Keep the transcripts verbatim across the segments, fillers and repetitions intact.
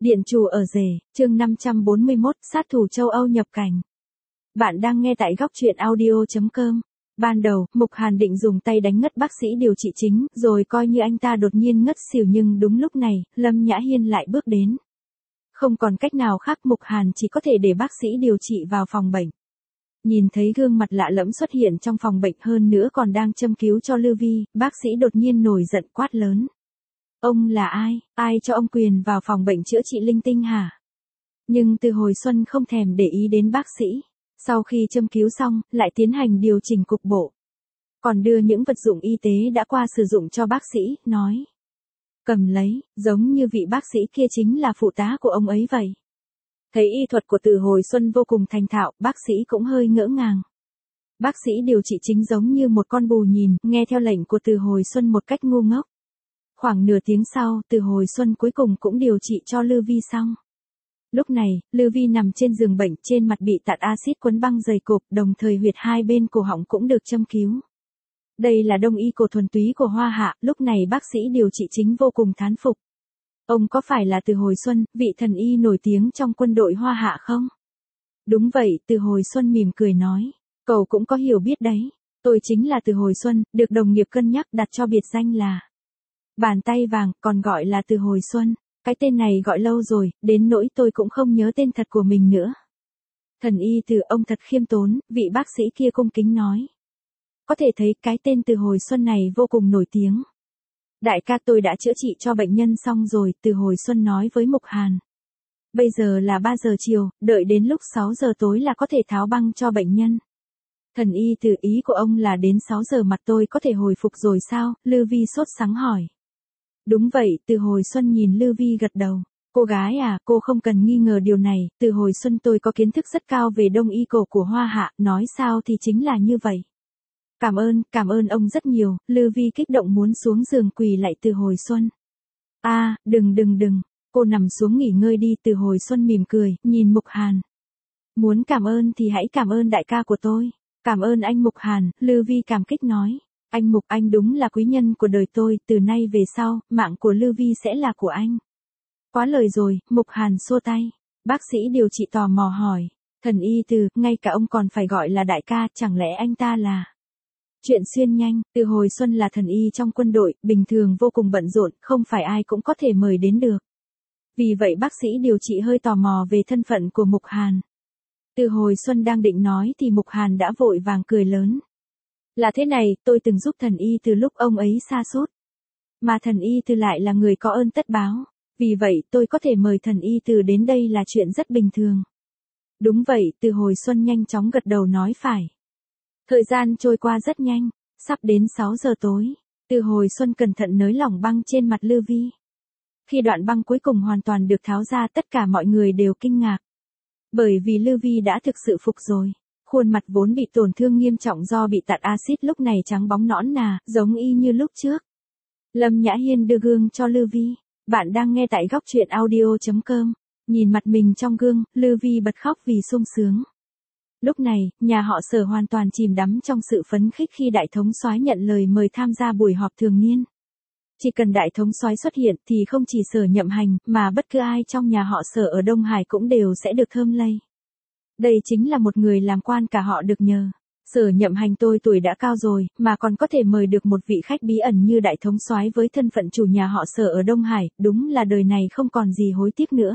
Điện chủ ở rể, chương năm trăm bốn mươi mốt, sát thủ châu Âu nhập cảnh. Bạn đang nghe tại góc truyện audio chấm com. Ban đầu, Mục Hàn định dùng tay đánh ngất bác sĩ điều trị chính, rồi coi như anh ta đột nhiên ngất xỉu, nhưng đúng lúc này, Lâm Nhã Hiên lại bước đến. Không còn cách nào khác, Mục Hàn chỉ có thể để bác sĩ điều trị vào phòng bệnh. Nhìn thấy gương mặt lạ lẫm xuất hiện trong phòng bệnh, hơn nữa còn đang châm cứu cho Lưu Vi, bác sĩ đột nhiên nổi giận quát lớn. Ông là ai, ai cho ông quyền vào phòng bệnh chữa trị linh tinh hả? Nhưng Từ Hồi Xuân không thèm để ý đến bác sĩ. Sau khi châm cứu xong, lại tiến hành điều chỉnh cục bộ. Còn đưa những vật dụng y tế đã qua sử dụng cho bác sĩ, nói. Cầm lấy, giống như vị bác sĩ kia chính là phụ tá của ông ấy vậy. Thấy y thuật của Từ Hồi Xuân vô cùng thành thạo, bác sĩ cũng hơi ngỡ ngàng. Bác sĩ điều trị chính giống như một con bù nhìn, nghe theo lệnh của Từ Hồi Xuân một cách ngu ngốc. Khoảng nửa tiếng sau, Từ Hồi Xuân cuối cùng cũng điều trị cho Lưu Vi xong. Lúc này, Lưu Vi nằm trên giường bệnh, trên mặt bị tạt axit quấn băng dày cộp, đồng thời huyệt hai bên cổ họng cũng được châm cứu. Đây là đông y cổ thuần túy của Hoa Hạ, lúc này bác sĩ điều trị chính vô cùng thán phục. Ông có phải là Từ Hồi Xuân, vị thần y nổi tiếng trong quân đội Hoa Hạ không? Đúng vậy, Từ Hồi Xuân mỉm cười nói. Cậu cũng có hiểu biết đấy. Tôi chính là Từ Hồi Xuân, được đồng nghiệp cân nhắc đặt cho biệt danh là Bàn tay vàng, còn gọi là Từ Hồi Xuân. Cái tên này gọi lâu rồi, đến nỗi tôi cũng không nhớ tên thật của mình nữa. Thần y Từ, ông thật khiêm tốn, vị bác sĩ kia cung kính nói. Có thể thấy cái tên Từ Hồi Xuân này vô cùng nổi tiếng. Đại ca, tôi đã chữa trị cho bệnh nhân xong rồi, Từ Hồi Xuân nói với Mục Hàn. Bây giờ là ba giờ chiều, đợi đến lúc sáu giờ tối là có thể tháo băng cho bệnh nhân. Thần y Từ, ý của ông là đến sáu giờ mặt tôi có thể hồi phục rồi sao? Lưu Vi sốt sắng hỏi. Đúng vậy, Từ Hồi Xuân nhìn Lưu Vi gật đầu. Cô gái à, cô không cần nghi ngờ điều này, Từ Hồi Xuân tôi có kiến thức rất cao về đông y cổ của Hoa Hạ, nói sao thì chính là như vậy. Cảm ơn, cảm ơn ông rất nhiều, Lưu Vi kích động muốn xuống giường quỳ lạy Từ Hồi Xuân. A, à, đừng đừng đừng, cô nằm xuống nghỉ ngơi đi, Từ Hồi Xuân mỉm cười, nhìn Mục Hàn. Muốn cảm ơn thì hãy cảm ơn đại ca của tôi. Cảm ơn anh Mục Hàn, Lưu Vi cảm kích nói. Anh Mục, anh đúng là quý nhân của đời tôi, từ nay về sau, mạng của Lưu Vi sẽ là của anh. Quá lời rồi, Mục Hàn xua tay. Bác sĩ điều trị tò mò hỏi. Thần y Từ, ngay cả ông còn phải gọi là đại ca, chẳng lẽ anh ta là... Chuyện xuyên nhanh, Từ Hồi Xuân là thần y trong quân đội, bình thường vô cùng bận rộn, không phải ai cũng có thể mời đến được. Vì vậy bác sĩ điều trị hơi tò mò về thân phận của Mục Hàn. Từ Hồi Xuân đang định nói thì Mục Hàn đã vội vàng cười lớn. Là thế này, tôi từng giúp thần y Từ lúc ông ấy sa sút. Mà thần y Từ lại là người có ơn tất báo. Vì vậy tôi có thể mời thần y Từ đến đây là chuyện rất bình thường. Đúng vậy, Từ Hồi Xuân nhanh chóng gật đầu nói phải. Thời gian trôi qua rất nhanh, sắp đến sáu giờ tối. Từ Hồi Xuân cẩn thận nới lỏng băng trên mặt Lưu Vi. Khi đoạn băng cuối cùng hoàn toàn được tháo ra, tất cả mọi người đều kinh ngạc. Bởi vì Lưu Vi đã thực sự phục rồi. Khuôn mặt vốn bị tổn thương nghiêm trọng do bị tạt axit lúc này trắng bóng nõn nà, giống y như lúc trước. Lâm Nhã Hiên đưa gương cho Lưu Vi. Bạn đang nghe tại góc truyện audio chấm com. Nhìn mặt mình trong gương, Lưu Vi bật khóc vì sung sướng. Lúc này, nhà họ Sở hoàn toàn chìm đắm trong sự phấn khích khi đại thống soái nhận lời mời tham gia buổi họp thường niên. Chỉ cần đại thống soái xuất hiện thì không chỉ Sở Nhậm Hành, mà bất cứ ai trong nhà họ Sở ở Đông Hải cũng đều sẽ được thơm lây. Đây chính là một người làm quan cả họ được nhờ. Sở Nhậm Hành tôi tuổi đã cao rồi, mà còn có thể mời được một vị khách bí ẩn như đại thống soái với thân phận chủ nhà họ Sở ở Đông Hải, đúng là đời này không còn gì hối tiếc nữa.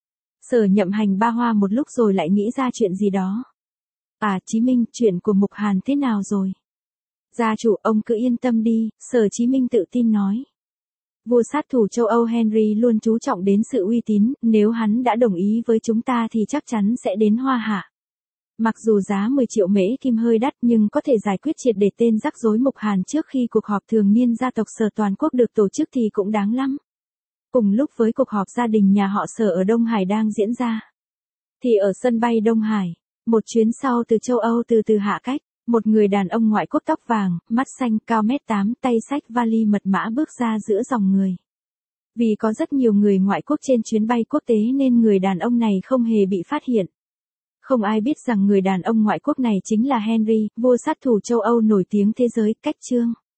Sở Nhậm Hành ba hoa một lúc rồi lại nghĩ ra chuyện gì đó. À, Chí Minh, chuyện của Mục Hàn thế nào rồi? Gia chủ, ông cứ yên tâm đi, Sở Chí Minh tự tin nói. Vua sát thủ châu Âu Henry luôn chú trọng đến sự uy tín, nếu hắn đã đồng ý với chúng ta thì chắc chắn sẽ đến Hoa Hạ. Mặc dù giá mười triệu mễ kim hơi đắt nhưng có thể giải quyết triệt để tên rắc rối Mục Hàn trước khi cuộc họp thường niên gia tộc Sở toàn quốc được tổ chức thì cũng đáng lắm. Cùng lúc với cuộc họp gia đình nhà họ Sở ở Đông Hải đang diễn ra, thì ở sân bay Đông Hải, một chuyến sau từ châu Âu từ từ hạ cách, một người đàn ông ngoại quốc tóc vàng, mắt xanh, cao mét tám, tay xách vali mật mã bước ra giữa dòng người. Vì có rất nhiều người ngoại quốc trên chuyến bay quốc tế nên người đàn ông này không hề bị phát hiện. Không ai biết rằng người đàn ông ngoại quốc này chính là Henry, vua sát thủ châu Âu nổi tiếng thế giới, cách chương.